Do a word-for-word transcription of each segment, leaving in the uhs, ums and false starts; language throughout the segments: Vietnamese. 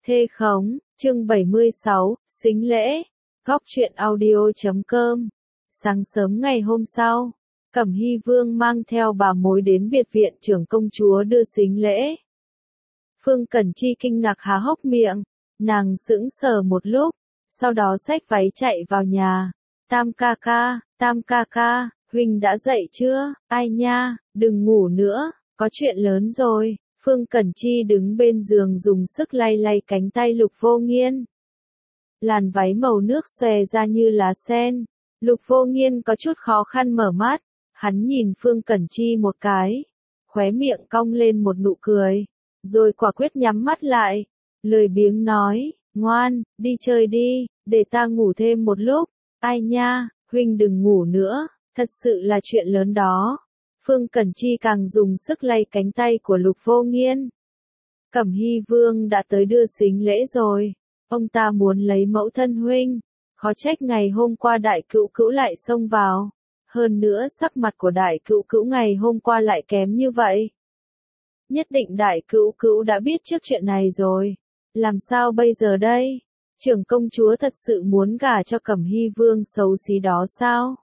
Thê khống, chương bảy mươi sáu, sính lễ, góc truyện audio chấm com. Sáng sớm ngày hôm sau, Cẩm Hy Vương mang theo bà mối đến biệt viện trưởng công chúa đưa sính lễ. Phương Cẩn Chi kinh ngạc há hốc miệng, nàng sững sờ một lúc, sau đó xách váy chạy vào nhà. Tam ca ca, Tam ca ca, huynh đã dậy chưa? Ai nha, đừng ngủ nữa, có chuyện lớn rồi. Phương Cẩn Chi đứng bên giường dùng sức lay lay cánh tay Lục Vô Nghiên. Làn váy màu nước xòe ra như lá sen. Lục Vô Nghiên có chút khó khăn mở mắt, hắn nhìn Phương Cẩn Chi một cái, khóe miệng cong lên một nụ cười, rồi quả quyết nhắm mắt lại, lười biếng nói, ngoan, đi chơi đi, để ta ngủ thêm một lúc. Ai nha, huynh đừng ngủ nữa, thật sự là chuyện lớn đó. Phương Cẩn Chi càng dùng sức lay cánh tay của Lục Vô Nghiên. Cẩm Hy Vương đã tới đưa sính lễ rồi, ông ta muốn lấy mẫu thân huynh, khó trách ngày hôm qua đại cữu cữu lại xông vào, hơn nữa sắc mặt của đại cữu cữu ngày hôm qua lại kém như vậy. Nhất định đại cữu cữu đã biết trước chuyện này rồi, làm sao bây giờ đây? Trưởng công chúa thật sự muốn gả cho Cẩm Hy Vương xấu xí đó sao?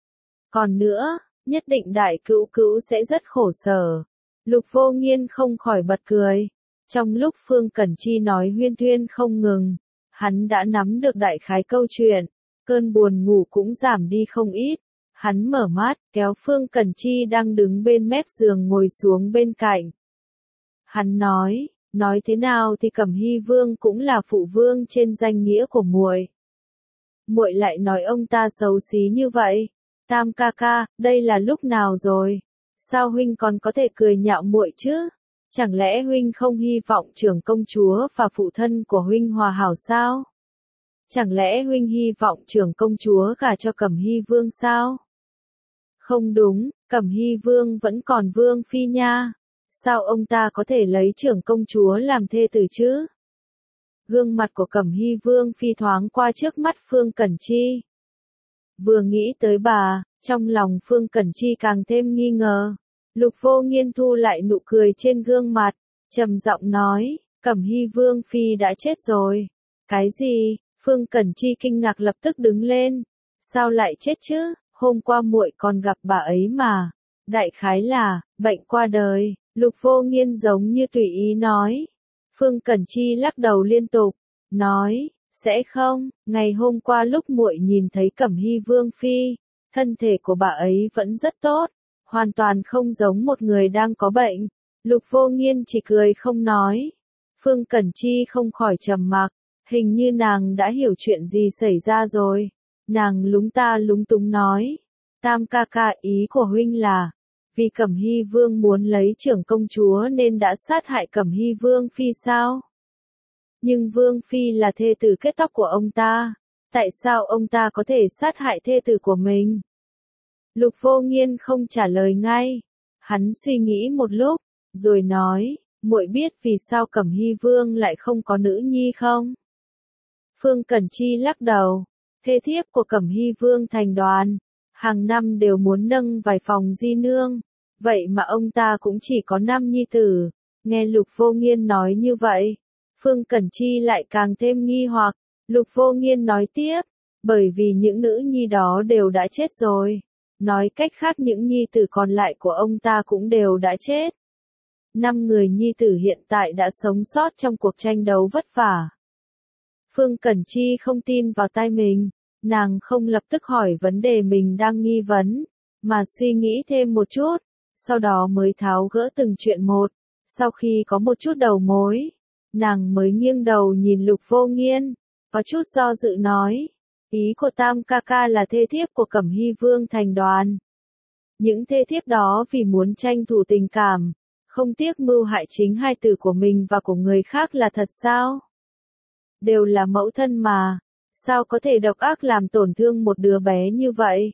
Còn nữa, nhất định đại cữu cữu sẽ rất khổ sở. Lục Vô Nghiên không khỏi bật cười. Trong lúc Phương Cẩn Chi nói huyên thuyên không ngừng, hắn đã nắm được đại khái câu chuyện, cơn buồn ngủ cũng giảm đi không ít. Hắn mở mắt, kéo Phương Cẩn Chi đang đứng bên mép giường ngồi xuống bên cạnh. Hắn nói, nói thế nào thì Cẩm Hy Vương cũng là phụ vương trên danh nghĩa của muội. Muội lại nói ông ta xấu xí như vậy. Tam ca ca, đây là lúc nào rồi? Sao huynh còn có thể cười nhạo muội chứ? Chẳng lẽ huynh không hy vọng trưởng công chúa và phụ thân của huynh hòa hảo sao? Chẳng lẽ huynh hy vọng trưởng công chúa gả cho Cẩm Hy Vương sao? Không đúng, Cẩm Hy Vương vẫn còn vương phi nha. Sao ông ta có thể lấy trưởng công chúa làm thê tử chứ? Gương mặt của Cẩm Hy Vương phi thoáng qua trước mắt Phương Cẩn Chi. Vừa nghĩ tới bà, trong lòng Phương Cẩn Chi càng thêm nghi ngờ. Lục Vô Nghiên thu lại nụ cười trên gương mặt, trầm giọng nói, Cẩm Hy Vương phi đã chết rồi. Cái gì? Phương Cẩn Chi kinh ngạc lập tức đứng lên. Sao lại chết chứ? Hôm qua muội còn gặp bà ấy mà. Đại khái là bệnh qua đời. Lục Vô Nghiên giống như tùy ý nói. Phương Cẩn Chi lắc đầu liên tục, nói, sẽ không, ngày hôm qua lúc muội nhìn thấy Cẩm Hy Vương phi, thân thể của bà ấy vẫn rất tốt, hoàn toàn không giống một người đang có bệnh. Lục Vô Nghiên chỉ cười không nói. Phương Cẩn Chi không khỏi trầm mặc, hình như nàng đã hiểu chuyện gì xảy ra rồi. Nàng lúng ta lúng túng nói, Tam ca ca, ý của huynh là, vì Cẩm Hy Vương muốn lấy trưởng công chúa nên đã sát hại Cẩm Hy Vương phi sao? Nhưng Vương phi là thê tử kết tóc của ông ta, tại sao ông ta có thể sát hại thê tử của mình? Lục Vô Nghiên không trả lời ngay, hắn suy nghĩ một lúc, rồi nói, muội biết vì sao Cẩm Hy Vương lại không có nữ nhi không? Phương Cẩn Chi lắc đầu, thê thiếp của Cẩm Hy Vương thành đoàn, hàng năm đều muốn nâng vài phòng di nương, vậy mà ông ta cũng chỉ có năm nhi tử. Nghe Lục Vô Nghiên nói như vậy, Phương Cẩn Chi lại càng thêm nghi hoặc. Lục Vô Nghiên nói tiếp, bởi vì những nữ nhi đó đều đã chết rồi. Nói cách khác những nhi tử còn lại của ông ta cũng đều đã chết. Năm người nhi tử hiện tại đã sống sót trong cuộc tranh đấu vất vả. Phương Cẩn Chi không tin vào tai mình, nàng không lập tức hỏi vấn đề mình đang nghi vấn, mà suy nghĩ thêm một chút, sau đó mới tháo gỡ từng chuyện một. Sau khi có một chút đầu mối, nàng mới nghiêng đầu nhìn Lục Vô Nghiên, có chút do dự nói, ý của Tam ca ca là thê thiếp của Cẩm Hy Vương thành đoàn. Những thê thiếp đó vì muốn tranh thủ tình cảm, không tiếc mưu hại chính hai tử của mình và của người khác là thật sao? Đều là mẫu thân mà, sao có thể độc ác làm tổn thương một đứa bé như vậy?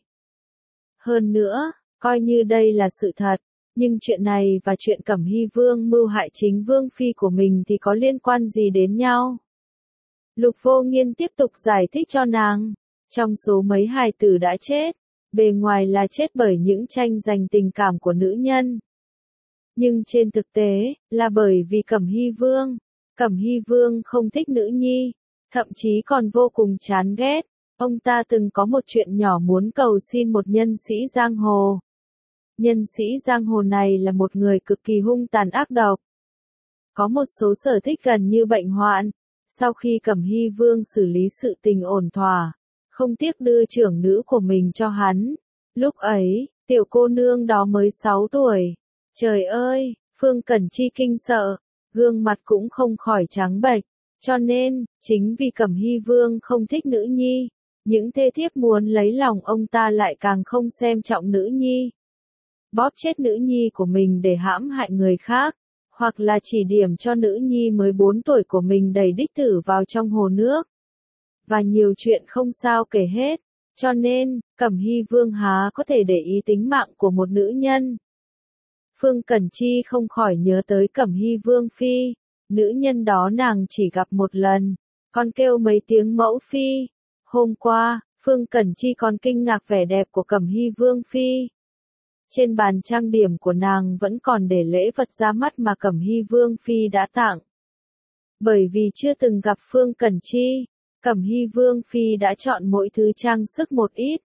Hơn nữa, coi như đây là sự thật, nhưng chuyện này và chuyện Cẩm Hy Vương mưu hại chính vương phi của mình thì có liên quan gì đến nhau? Lục Vô Nghiên tiếp tục giải thích cho nàng, trong số mấy hài tử đã chết, bề ngoài là chết bởi những tranh giành tình cảm của nữ nhân. Nhưng trên thực tế, là bởi vì Cẩm Hy Vương. Cẩm Hy Vương không thích nữ nhi, thậm chí còn vô cùng chán ghét. Ông ta từng có một chuyện nhỏ muốn cầu xin một nhân sĩ giang hồ. Nhân sĩ giang hồ này là một người cực kỳ hung tàn ác độc. Có một số sở thích gần như bệnh hoạn. Sau khi Cẩm Hy Vương xử lý sự tình ổn thỏa, không tiếc đưa trưởng nữ của mình cho hắn. Lúc ấy, tiểu cô nương đó mới sáu tuổi. Trời ơi, Phương Cẩn Chi kinh sợ, gương mặt cũng không khỏi trắng bệch. Cho nên, chính vì Cẩm Hy Vương không thích nữ nhi, những thê thiếp muốn lấy lòng ông ta lại càng không xem trọng nữ nhi. Bóp chết nữ nhi của mình để hãm hại người khác, hoặc là chỉ điểm cho nữ nhi mới bốn tuổi của mình đẩy đích tử vào trong hồ nước. Và nhiều chuyện không sao kể hết, cho nên, Cẩm Hy Vương há có thể để ý tính mạng của một nữ nhân. Phương Cẩn Chi không khỏi nhớ tới Cẩm Hy Vương phi, nữ nhân đó nàng chỉ gặp một lần, còn kêu mấy tiếng mẫu phi. Hôm qua, Phương Cẩn Chi còn kinh ngạc vẻ đẹp của Cẩm Hy Vương phi. Trên bàn trang điểm của nàng vẫn còn để lễ vật ra mắt mà Cẩm Hy Vương phi đã tặng. Bởi vì chưa từng gặp Phương Cẩn Chi, Cẩm Hy Vương phi đã chọn mỗi thứ trang sức một ít.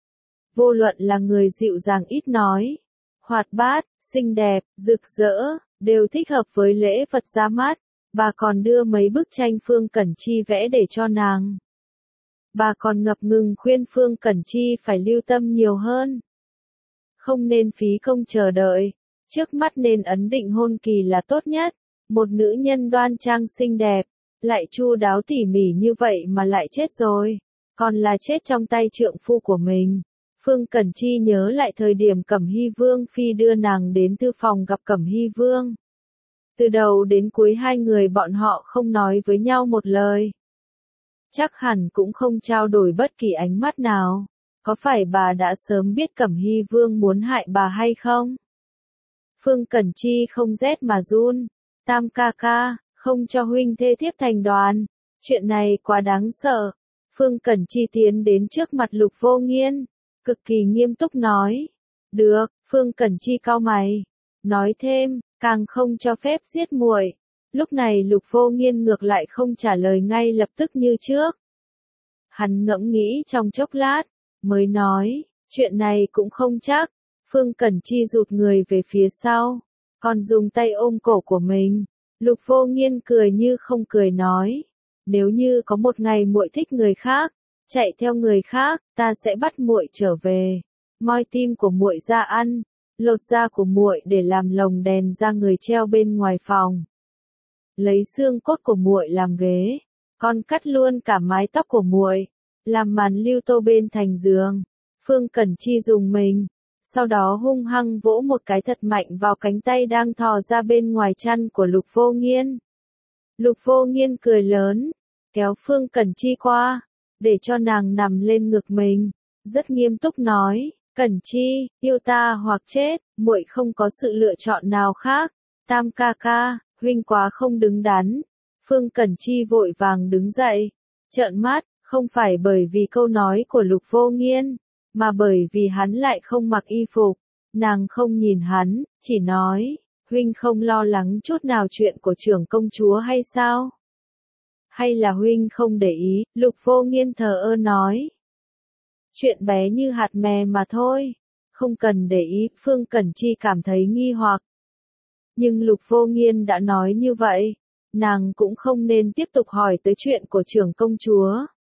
Vô luận là người dịu dàng ít nói, hoạt bát, xinh đẹp, rực rỡ, đều thích hợp với lễ vật ra mắt. Bà còn đưa mấy bức tranh Phương Cẩn Chi vẽ để cho nàng. Bà còn ngập ngừng khuyên Phương Cẩn Chi phải lưu tâm nhiều hơn. Không nên phí công chờ đợi, trước mắt nên ấn định hôn kỳ là tốt nhất. Một nữ nhân đoan trang xinh đẹp, lại chu đáo tỉ mỉ như vậy mà lại chết rồi, còn là chết trong tay trượng phu của mình. Phương Cẩn Chi nhớ lại thời điểm Cẩm Hy Vương phi đưa nàng đến thư phòng gặp Cẩm Hy Vương. Từ đầu đến cuối hai người bọn họ không nói với nhau một lời. Chắc hẳn cũng không trao đổi bất kỳ ánh mắt nào. Có phải bà đã sớm biết Cẩm Hy Vương muốn hại bà hay không? Phương Cẩn Chi không rét mà run. Tam ca ca, không cho huynh thê thiếp thành đoàn. Chuyện này quá đáng sợ. Phương Cẩn Chi tiến đến trước mặt Lục Vô Nghiên, cực kỳ nghiêm túc nói. Được, Phương Cẩn Chi cau mày. Nói thêm, càng không cho phép giết muội. Lúc này Lục Vô Nghiên ngược lại không trả lời ngay lập tức như trước. Hắn ngẫm nghĩ trong chốc lát, mới nói, chuyện này cũng không chắc. Phương Cẩn Chi rụt người về phía sau, còn dùng tay ôm cổ của mình. Lục Vô Nghiên cười như không cười nói, nếu như có một ngày muội thích người khác, chạy theo người khác, ta sẽ bắt muội trở về, moi tim của muội ra ăn, lột da của muội để làm lồng đèn ra người treo bên ngoài phòng, lấy xương cốt của muội làm ghế, còn cắt luôn cả mái tóc của muội, làm màn lưu tô bên thành giường. Phương Cẩn Chi dùng mình, sau đó hung hăng vỗ một cái thật mạnh vào cánh tay đang thò ra bên ngoài chăn của Lục Vô Nghiên. Lục Vô Nghiên cười lớn, kéo Phương Cẩn Chi qua, để cho nàng nằm lên ngực mình, rất nghiêm túc nói, Cẩn Chi, yêu ta hoặc chết, muội không có sự lựa chọn nào khác. Tam ca ca, huynh quá không đứng đắn. Phương Cẩn Chi vội vàng đứng dậy, trợn mắt, không phải bởi vì câu nói của Lục Vô Nghiên, mà bởi vì hắn lại không mặc y phục. Nàng không nhìn hắn, chỉ nói, huynh không lo lắng chút nào chuyện của trưởng công chúa hay sao? Hay là huynh không để ý? Lục Vô Nghiên thờ ơ nói. Chuyện bé như hạt mè mà thôi, không cần để ý. Phương Cẩn Chi cảm thấy nghi hoặc. Nhưng Lục Vô Nghiên đã nói như vậy, nàng cũng không nên tiếp tục hỏi tới chuyện của trưởng công chúa.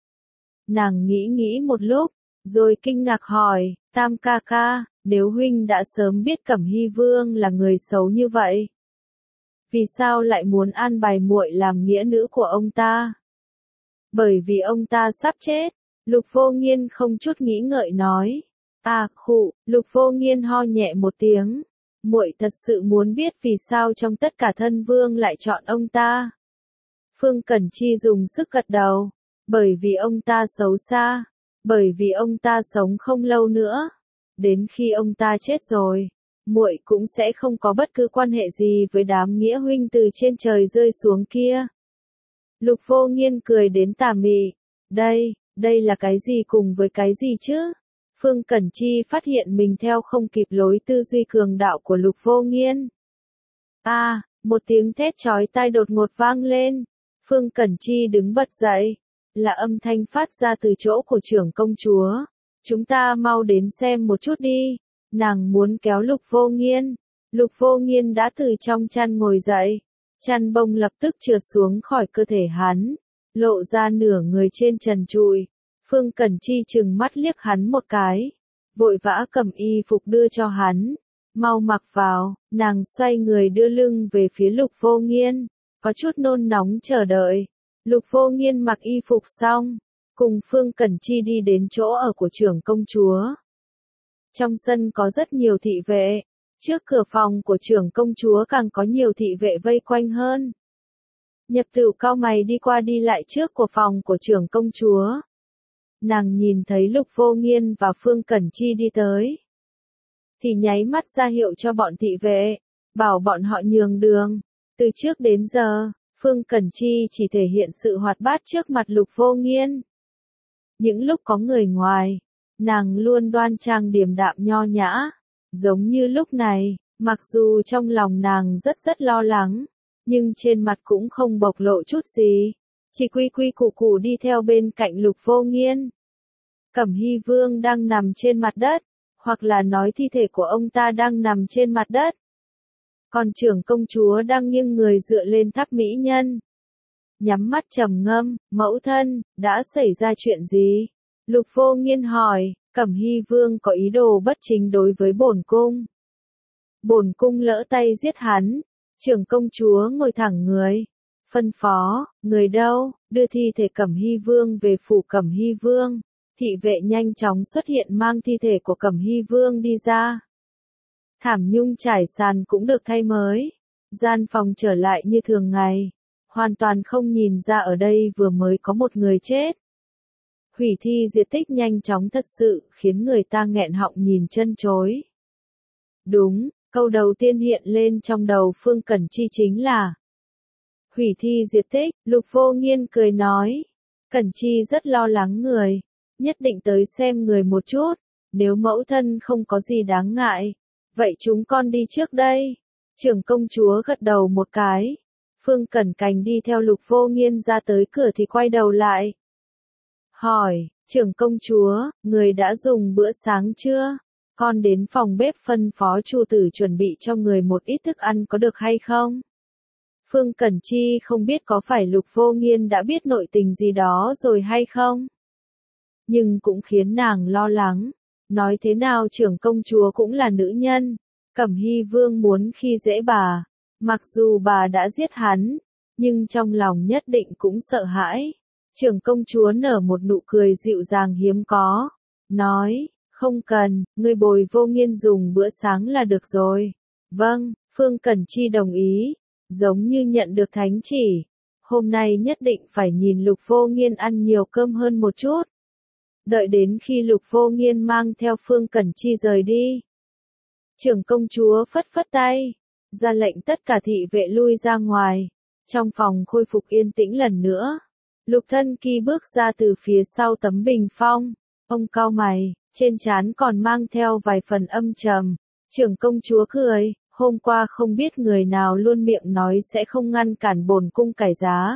Nàng nghĩ nghĩ một lúc, rồi kinh ngạc hỏi, Tam ca ca, nếu huynh đã sớm biết Cẩm Hy Vương là người xấu như vậy, vì sao lại muốn an bài muội làm nghĩa nữ của ông ta? Bởi vì ông ta sắp chết. Lục Vô Nghiên không chút nghĩ ngợi nói. À khụ, Lục Vô Nghiên ho nhẹ một tiếng. Muội thật sự muốn biết vì sao trong tất cả thân vương lại chọn ông ta. Phương Cẩn Chi dùng sức gật đầu. Bởi vì ông ta xấu xa. Bởi vì ông ta sống không lâu nữa. Đến khi ông ta chết rồi, muội cũng sẽ không có bất cứ quan hệ gì với đám nghĩa huynh từ trên trời rơi xuống kia. Lục Vô Nghiên cười đến tà mị. Đây, đây là cái gì cùng với cái gì chứ? Phương Cẩn Chi phát hiện mình theo không kịp lối tư duy cường đạo của Lục Vô Nghiên. À, Một tiếng thét chói tai đột ngột vang lên. Phương Cẩn Chi đứng bật dậy. Là âm thanh phát ra từ chỗ của trưởng công chúa. Chúng ta mau đến xem một chút đi. Nàng muốn kéo Lục Vô Nghiên. Lục Vô Nghiên đã từ trong chăn ngồi dậy. Chăn bông lập tức trượt xuống khỏi cơ thể hắn. Lộ ra nửa người trên trần trụi. Phương Cẩn Chi trừng mắt liếc hắn một cái. Vội vã cầm y phục đưa cho hắn. Mau mặc vào, nàng xoay người đưa lưng về phía Lục Vô Nghiên. Có chút nôn nóng chờ đợi. Lục Vô Nghiên mặc y phục xong. Cùng Phương Cẩn Chi đi đến chỗ ở của trưởng công chúa. Trong sân có rất nhiều thị vệ. Trước cửa phòng của trưởng công chúa càng có nhiều thị vệ vây quanh hơn. Nhập Tửu cau mày đi qua đi lại trước của phòng của trưởng công chúa. Nàng nhìn thấy Lục Vô Nghiên và Phương Cẩn Chi đi tới. Thì nháy mắt ra hiệu cho bọn thị vệ. Bảo bọn họ nhường đường. Từ trước đến giờ, Phương Cẩn Chi chỉ thể hiện sự hoạt bát trước mặt Lục Vô Nghiên. Những lúc có người ngoài, nàng luôn đoan trang điềm đạm nho nhã. Giống như lúc này, mặc dù trong lòng nàng rất rất lo lắng, nhưng trên mặt cũng không bộc lộ chút gì. Chỉ quy quy củ củ đi theo bên cạnh Lục Vô Nghiên. Cẩm Hy Vương đang nằm trên mặt đất, hoặc là nói thi thể của ông ta đang nằm trên mặt đất. Còn trưởng công chúa đang nghiêng người dựa lên tháp mỹ nhân. Nhắm mắt trầm ngâm, mẫu thân, đã xảy ra chuyện gì? Lục Vô Nghiên hỏi, Cẩm Hy Vương có ý đồ bất chính đối với bổn cung. Bổn cung lỡ tay giết hắn. Trưởng công chúa ngồi thẳng người. Phân phó, người đâu, đưa thi thể Cẩm Hy Vương về phủ Cẩm Hy Vương. Thị vệ nhanh chóng xuất hiện mang thi thể của Cẩm Hy Vương đi ra. Thảm nhung trải sàn cũng được thay mới. Gian phòng trở lại như thường ngày. Hoàn toàn không nhìn ra ở đây vừa mới có một người chết. Hủy thi diệt tích nhanh chóng thật sự khiến người ta nghẹn họng nhìn chân chối. Đúng, câu đầu tiên hiện lên trong đầu Phương Cẩn Chi chính là hủy thi diệt tích. Lục Vô Nghiên cười nói. Cẩn Chi rất lo lắng người. Nhất định tới xem người một chút. Nếu mẫu thân không có gì đáng ngại. Vậy chúng con đi trước đây. Trưởng công chúa gật đầu một cái. Phương Cẩn Cành đi theo Lục Vô Nghiên ra tới cửa thì quay đầu lại. Hỏi, trưởng công chúa, người đã dùng bữa sáng chưa? Con đến phòng bếp phân phó Chu tử chuẩn bị cho người một ít thức ăn có được hay không? Phương Cẩn Chi không biết có phải Lục Vô Nghiên đã biết nội tình gì đó rồi hay không? Nhưng cũng khiến nàng lo lắng. Nói thế nào trưởng công chúa cũng là nữ nhân. Cẩm Hy Vương muốn khi dễ bà. Mặc dù bà đã giết hắn, nhưng trong lòng nhất định cũng sợ hãi. Trưởng công chúa nở một nụ cười dịu dàng hiếm có. Nói, không cần, ngươi bồi Vô Nghiên dùng bữa sáng là được rồi. Vâng, Phương Cẩn Chi đồng ý. Giống như nhận được thánh chỉ. Hôm nay nhất định phải nhìn Lục Vô Nghiên ăn nhiều cơm hơn một chút. Đợi đến khi Lục Vô Nghiên mang theo Phương Cẩn Chi rời đi. Trưởng công chúa phất phất tay. Ra lệnh tất cả thị vệ lui ra ngoài. Trong phòng khôi phục yên tĩnh lần nữa. Lục Thân Kỳ bước ra từ phía sau tấm bình phong. Ông cau mày, trên trán còn mang theo vài phần âm trầm. Trưởng công chúa cười, hôm qua không biết người nào luôn miệng nói sẽ không ngăn cản bổn cung cải giá.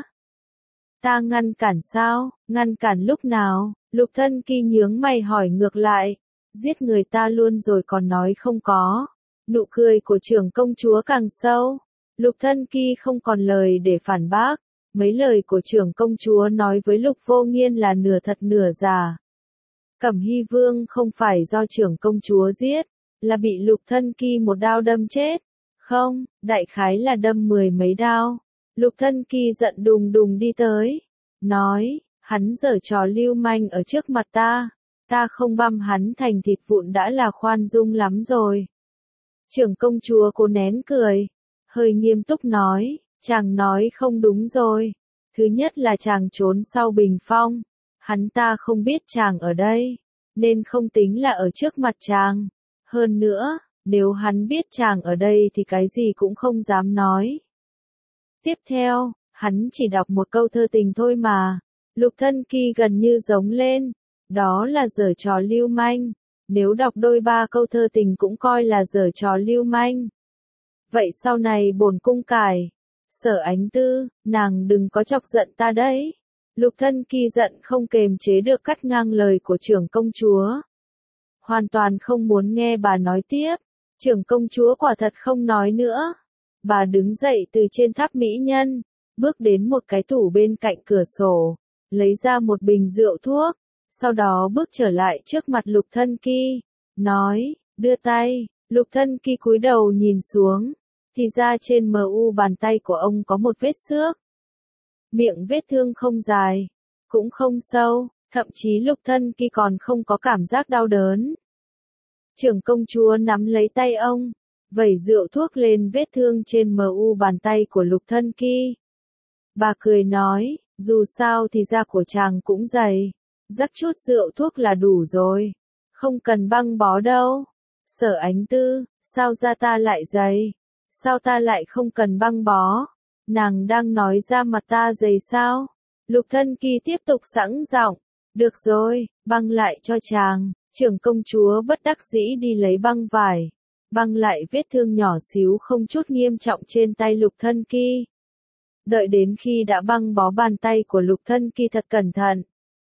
Ta ngăn cản sao, ngăn cản lúc nào? Lục Thân Kỳ nhướng mày hỏi ngược lại. Giết người ta luôn rồi còn nói không có. Nụ cười của trưởng công chúa càng sâu. Lục Thân Kỳ không còn lời để phản bác. Mấy lời của trưởng công chúa nói với Lục Vô Nghiên là nửa thật nửa giả. Cẩm Hy Vương không phải do trưởng công chúa giết, là bị Lục Thân Kỳ một đao đâm chết. Không, đại khái là đâm mười mấy đao. Lục Thân Kỳ giận đùng đùng đi tới. Nói, hắn giở trò lưu manh ở trước mặt ta. Ta không băm hắn thành thịt vụn đã là khoan dung lắm rồi. Trưởng công chúa cố nén cười. Hơi nghiêm túc nói, chàng nói không đúng rồi. Thứ nhất là chàng trốn sau bình phong. Hắn ta không biết chàng ở đây, nên không tính là ở trước mặt chàng. Hơn nữa, nếu hắn biết chàng ở đây thì cái gì cũng không dám nói. Tiếp theo, hắn chỉ đọc một câu thơ tình thôi mà. Lục Thân Kỳ gần như giống lên. Đó là giở trò lưu manh. Nếu đọc đôi ba câu thơ tình cũng coi là giở trò lưu manh. vậy sau này bổn cung cải. Sở Ánh Tư, nàng đừng có chọc giận ta đấy. Lục Thân Kỳ giận không kềm chế được cắt ngang lời của trưởng công chúa. Hoàn toàn không muốn nghe bà nói tiếp. Trưởng công chúa quả thật không nói nữa. Bà đứng dậy từ trên tháp mỹ nhân, bước đến một cái tủ bên cạnh cửa sổ, lấy ra một bình rượu thuốc, sau đó bước trở lại trước mặt Lục Thân Kỳ, nói, đưa tay. Lục Thân Kỳ cúi đầu nhìn xuống, thì ra trên mờ u bàn tay của ông có một vết xước. Miệng vết thương không dài, cũng không sâu, thậm chí Lục Thân Kỳ còn không có cảm giác đau đớn. Trưởng công chúa nắm lấy tay ông, vẩy rượu thuốc lên vết thương trên mờ u bàn tay của Lục Thân Kỳ. Bà cười nói, dù sao thì da của chàng cũng dày, rắc chút rượu thuốc là đủ rồi, không cần băng bó đâu. Sở Ánh Tư, sao da ta lại dày? Sao ta lại không cần băng bó? Nàng đang nói da mặt ta dày sao? Lục Thân Kỳ tiếp tục sẵn giọng, được rồi, băng lại cho chàng. Trưởng công chúa bất đắc dĩ đi lấy băng vải, băng lại vết thương nhỏ xíu không chút nghiêm trọng trên tay Lục Thân Kỳ. Đợi đến khi đã băng bó bàn tay của Lục Thân Kỳ thật cẩn thận,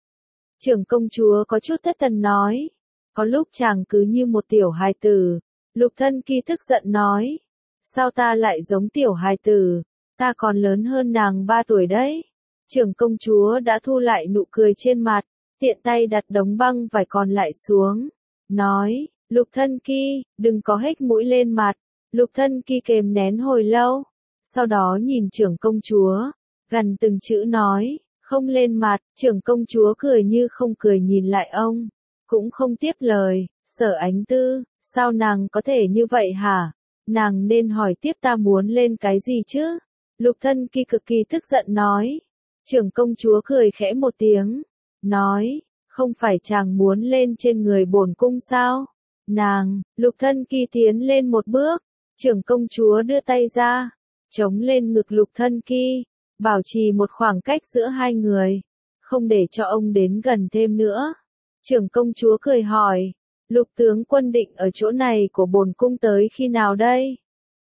trưởng công chúa có chút thất thần nói, có lúc chàng cứ như một tiểu hài tử. Lục Thân Kỳ tức giận nói, sao ta lại giống tiểu hài tử, ta còn lớn hơn nàng ba tuổi đấy. Trưởng công chúa đã thu lại nụ cười trên mặt, tiện tay đặt đống băng vải còn lại xuống, nói, Lục Thân Kỳ, đừng có hếch mũi lên mặt. Lục Thân Kỳ kềm nén hồi lâu, sau đó nhìn trưởng công chúa, gần từng chữ nói, không lên mặt. Trưởng công chúa cười như không cười nhìn lại ông, cũng không tiếp lời. Sở Ánh Tư, sao nàng có thể như vậy hả? Nàng nên hỏi tiếp ta muốn lên cái gì chứ? Lục Thân Kỳ cực kỳ tức giận nói. Trưởng công chúa cười khẽ một tiếng, nói, không phải chàng muốn lên trên người bổn cung sao? Nàng, Lục Thân Kỳ tiến lên một bước, trưởng công chúa đưa tay ra, chống lên ngực Lục Thân Kỳ, bảo trì một khoảng cách giữa hai người, không để cho ông đến gần thêm nữa. Trưởng công chúa cười hỏi, Lục tướng quân định ở chỗ này của bổn cung tới khi nào đây?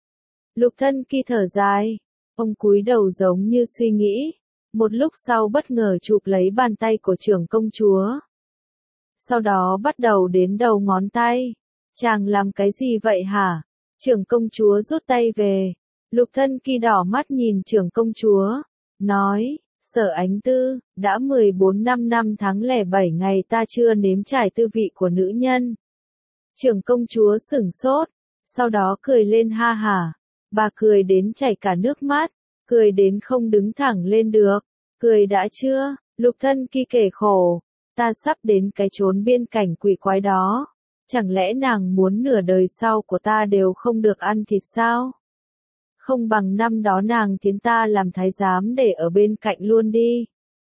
Lục Thân Kỳ thở dài, ông cúi đầu giống như suy nghĩ, một lúc sau bất ngờ chụp lấy bàn tay của trưởng công chúa. Sau đó bắt đầu đến đầu ngón tay. Chàng làm cái gì vậy hả? Trưởng công chúa rút tay về. Lục Thân Kỳ đỏ mắt nhìn trưởng công chúa, nói, Sở Ánh Tư, đã mười bốn năm năm tháng lẻ bảy ngày ta chưa nếm trải tư vị của nữ nhân. Trưởng công chúa sửng sốt, sau đó cười lên ha hả. Bà cười đến chảy cả nước mắt, cười đến không đứng thẳng lên được. Cười đã chưa? Lục Thân Kỳ kể khổ, ta sắp đến cái chốn biên cảnh quỷ quái đó. Chẳng lẽ nàng muốn nửa đời sau của ta đều không được ăn thịt sao? Không bằng năm đó nàng tiến ta làm thái giám để ở bên cạnh luôn đi.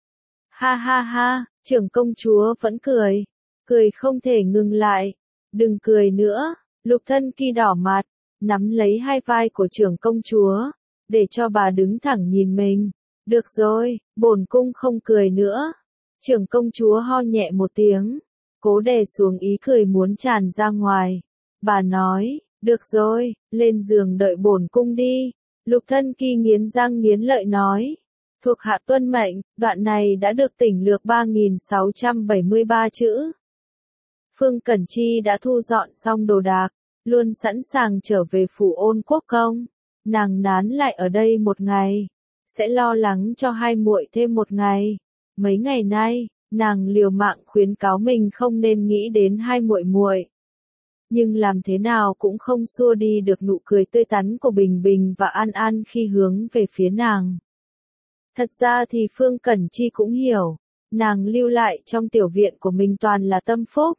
Ha ha ha, trưởng công chúa vẫn cười, cười không thể ngừng lại. Đừng cười nữa. Lục Thân Kỳ đỏ mặt, nắm lấy hai vai của trưởng công chúa, để cho bà đứng thẳng nhìn mình. Được rồi, bổn cung không cười nữa. Trưởng công chúa ho nhẹ một tiếng, cố đè xuống ý cười muốn tràn ra ngoài. Bà nói, được rồi, lên giường đợi bổn cung đi. Lục Thân Kỳ nghiến răng nghiến lợi nói, thuộc hạ tuân mệnh. Đoạn này đã được tỉnh lược ba nghìn sáu trăm bảy mươi ba chữ. Phương Cẩn Chi đã thu dọn xong đồ đạc, luôn sẵn sàng trở về phủ Ôn Quốc Công. Nàng nán lại ở đây một ngày, sẽ lo lắng cho hai muội thêm một ngày. Mấy ngày nay, nàng liều mạng khuyến cáo mình không nên nghĩ đến hai muội muội, nhưng làm thế nào cũng không xua đi được nụ cười tươi tắn của Bình Bình và An An khi hướng về phía nàng. Thật ra thì Phương Cẩn Chi cũng hiểu, nàng lưu lại trong tiểu viện của mình toàn là tâm phúc.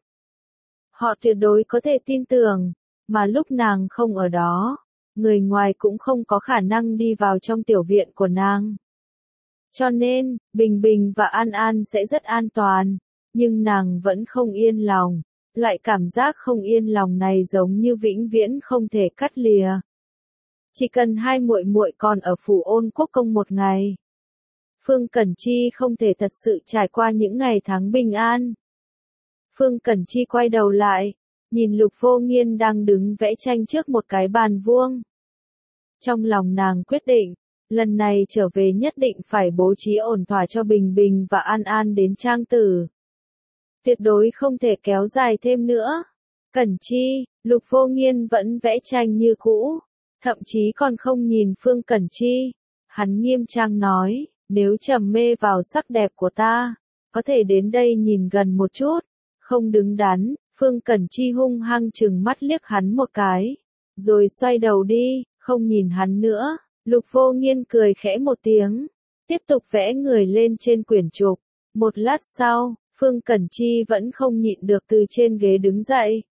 Họ tuyệt đối có thể tin tưởng, mà lúc nàng không ở đó, người ngoài cũng không có khả năng đi vào trong tiểu viện của nàng. Cho nên, Bình Bình và An An sẽ rất an toàn, nhưng nàng vẫn không yên lòng. Loại cảm giác không yên lòng này giống như vĩnh viễn không thể cắt lìa. Chỉ cần hai muội muội còn ở phủ Ôn Quốc Công một ngày, Phương Cẩn Chi không thể thật sự trải qua những ngày tháng bình an. Phương Cẩn Chi quay đầu lại, nhìn Lục Vô Nghiên đang đứng vẽ tranh trước một cái bàn vuông. Trong lòng nàng quyết định, lần này trở về nhất định phải bố trí ổn thỏa cho Bình Bình và An An đến trang tử. Tuyệt đối không thể kéo dài thêm nữa. Cẩn Chi, Lục Vô Nghiên vẫn vẽ tranh như cũ, thậm chí còn không nhìn Phương Cẩn Chi. Hắn nghiêm trang nói, nếu trầm mê vào sắc đẹp của ta, có thể đến đây nhìn gần một chút, không đứng đắn. Phương Cẩn Chi hung hăng trừng mắt liếc hắn một cái, rồi xoay đầu đi, không nhìn hắn nữa. Lục Vô Nghiên cười khẽ một tiếng, tiếp tục vẽ người lên trên quyển trục. Một lát sau, Phương Cẩn Chi vẫn không nhịn được từ trên ghế đứng dậy.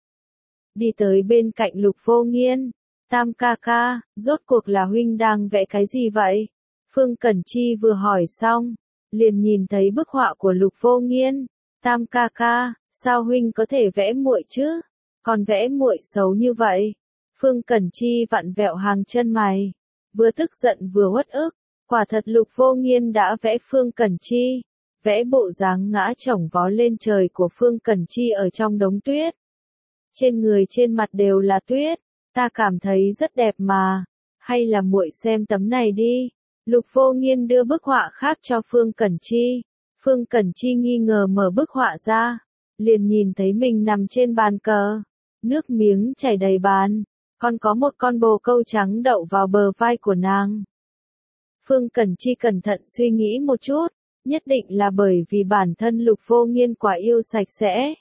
Đi tới bên cạnh Lục Vô Nghiên. Tam ca ca, rốt cuộc là huynh đang vẽ cái gì vậy? Phương Cẩn Chi vừa hỏi xong, liền nhìn thấy bức họa của Lục Vô Nghiên. Tam ca ca, sao huynh có thể vẽ muội chứ? Còn vẽ muội xấu như vậy? Phương Cẩn Chi vặn vẹo hàng chân mày, vừa tức giận vừa uất ức. Quả thật Lục Vô Nghiên đã vẽ Phương Cẩn Chi, vẽ bộ dáng ngã chổng vó lên trời của Phương Cẩn Chi ở trong đống tuyết. Trên người trên mặt đều là tuyết, ta cảm thấy rất đẹp mà, hay là muội xem tấm này đi. Lục Vô Nghiên đưa bức họa khác cho Phương Cẩn Chi. Phương Cẩn Chi nghi ngờ mở bức họa ra, liền nhìn thấy mình nằm trên bàn cờ, nước miếng chảy đầy bàn, còn có một con bồ câu trắng đậu vào bờ vai của nàng. Phương Cẩn Chi cẩn thận suy nghĩ một chút, nhất định là bởi vì bản thân Lục Vô Nghiên quá yêu sạch sẽ,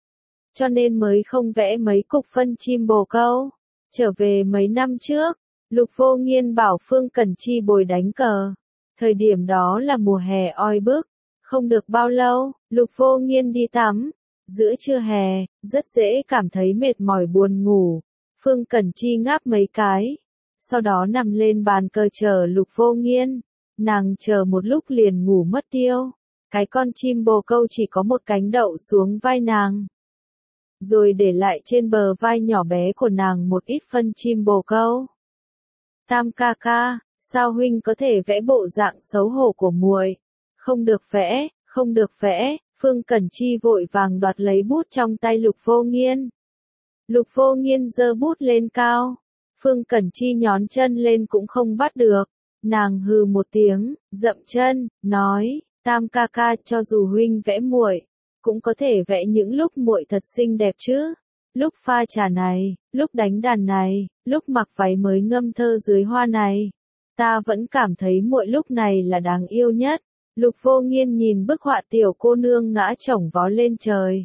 cho nên mới không vẽ mấy cục phân chim bồ câu. Trở về mấy năm trước, Lục Vô Nghiên bảo Phương Cẩn Chi bồi đánh cờ. Thời điểm đó là mùa hè oi bức, không được bao lâu, Lục Vô Nghiên đi tắm. Giữa trưa hè, rất dễ cảm thấy mệt mỏi buồn ngủ. Phương Cẩn Chi ngáp mấy cái, sau đó nằm lên bàn cờ chờ Lục Vô Nghiên. Nàng chờ một lúc liền ngủ mất tiêu. Cái con chim bồ câu chỉ có một cánh đậu xuống vai nàng, rồi để lại trên bờ vai nhỏ bé của nàng một ít phân chim bồ câu. Tam ca ca, sao huynh có thể vẽ bộ dạng xấu hổ của muội? Không được vẽ, không được vẽ. Phương Cẩn Chi vội vàng đoạt lấy bút trong tay Lục Vô Nghiên. Lục Vô Nghiên giơ bút lên cao. Phương Cẩn Chi nhón chân lên cũng không bắt được. Nàng hừ một tiếng, dậm chân, nói, Tam ca ca, cho dù huynh vẽ muội, cũng có thể vẽ những lúc muội thật xinh đẹp chứ. Lúc pha trà này, lúc đánh đàn này, lúc mặc váy mới ngâm thơ dưới hoa này, ta vẫn cảm thấy muội lúc này là đáng yêu nhất. Lục Vô Nghiên nhìn bức họa tiểu cô nương ngã chổng vó lên trời.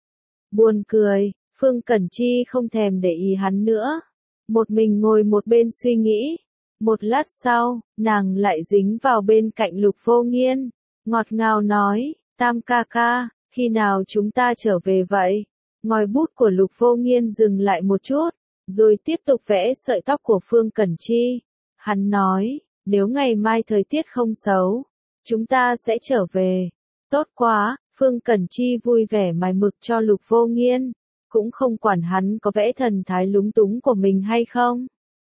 Buồn cười, Phương Cẩn Chi không thèm để ý hắn nữa. Một mình ngồi một bên suy nghĩ. Một lát sau, nàng lại dính vào bên cạnh Lục Vô Nghiên. Ngọt ngào nói, Tam ca ca, khi nào chúng ta trở về vậy? Ngòi bút của Lục Vô Nghiên dừng lại một chút, rồi tiếp tục vẽ sợi tóc của Phương Cẩn Chi. Hắn nói, nếu ngày mai thời tiết không xấu, chúng ta sẽ trở về. Tốt quá, Phương Cẩn Chi vui vẻ mài mực cho Lục Vô Nghiên, cũng không quản hắn có vẽ thần thái lúng túng của mình hay không.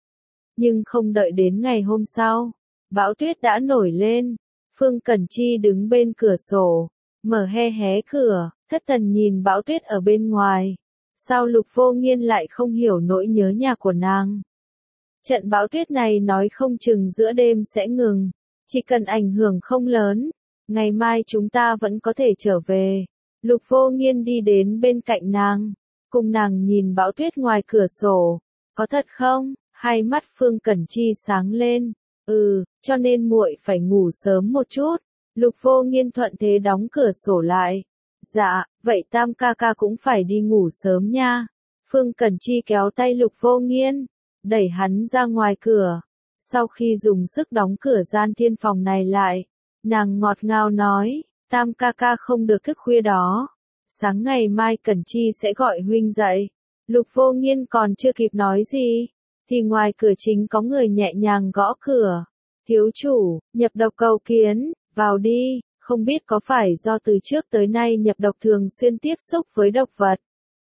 Nhưng không đợi đến ngày hôm sau, bão tuyết đã nổi lên. Phương Cẩn Chi đứng bên cửa sổ, mở he hé cửa, thất thần nhìn bão tuyết ở bên ngoài. Sao Lục Vô Nghiên lại không hiểu nỗi nhớ nhà của nàng? Trận bão tuyết này nói không chừng giữa đêm sẽ ngừng, chỉ cần ảnh hưởng không lớn, ngày mai chúng ta vẫn có thể trở về. Lục Vô Nghiên đi đến bên cạnh nàng, cùng nàng nhìn bão tuyết ngoài cửa sổ. Có thật không? Hai mắt Phương Cẩn Chi sáng lên. Ừ, cho nên muội phải ngủ sớm một chút. Lục Vô Nghiên thuận thế đóng cửa sổ lại. Dạ, vậy Tam ca ca cũng phải đi ngủ sớm nha. Phương Cẩn Chi kéo tay Lục Vô Nghiên, đẩy hắn ra ngoài cửa. Sau khi dùng sức đóng cửa gian thiên phòng này lại, nàng ngọt ngào nói, Tam ca ca không được thức khuya đó. Sáng ngày mai Cẩn Chi sẽ gọi huynh dậy. Lục Vô Nghiên còn chưa kịp nói gì, thì ngoài cửa chính có người nhẹ nhàng gõ cửa. Thiếu chủ, nhập độc cầu kiến, vào đi. Không biết có phải do từ trước tới nay nhập độc thường xuyên tiếp xúc với độc vật,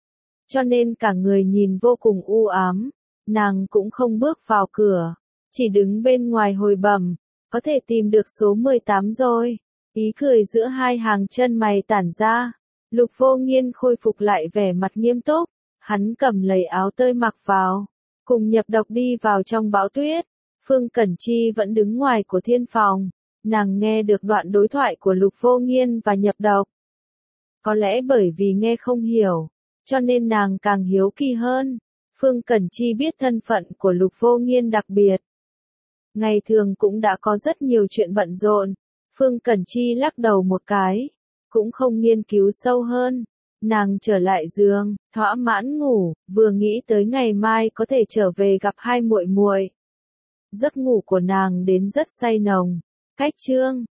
cho nên cả người nhìn vô cùng u ám. Nàng cũng không bước vào cửa, chỉ đứng bên ngoài hồi bẩm, có thể tìm được số mười tám rồi. Ý cười giữa hai hàng chân mày tản ra. Lục Vô Nghiên khôi phục lại vẻ mặt nghiêm túc. Hắn cầm lấy áo tơi mặc vào, cùng nhập độc đi vào trong bão tuyết. Phương Cẩn Chi vẫn đứng ngoài của thiên phòng, nàng nghe được đoạn đối thoại của Lục Vô Nghiên và Nhập Độc. Có lẽ bởi vì nghe không hiểu, cho nên nàng càng hiếu kỳ hơn. Phương Cẩn Chi biết thân phận của Lục Vô Nghiên đặc biệt. Ngày thường cũng đã có rất nhiều chuyện bận rộn, Phương Cẩn Chi lắc đầu một cái, cũng không nghiên cứu sâu hơn. Nàng trở lại giường, thỏa mãn ngủ, vừa nghĩ tới ngày mai có thể trở về gặp hai muội muội. Giấc ngủ của nàng đến rất say nồng. Cách chương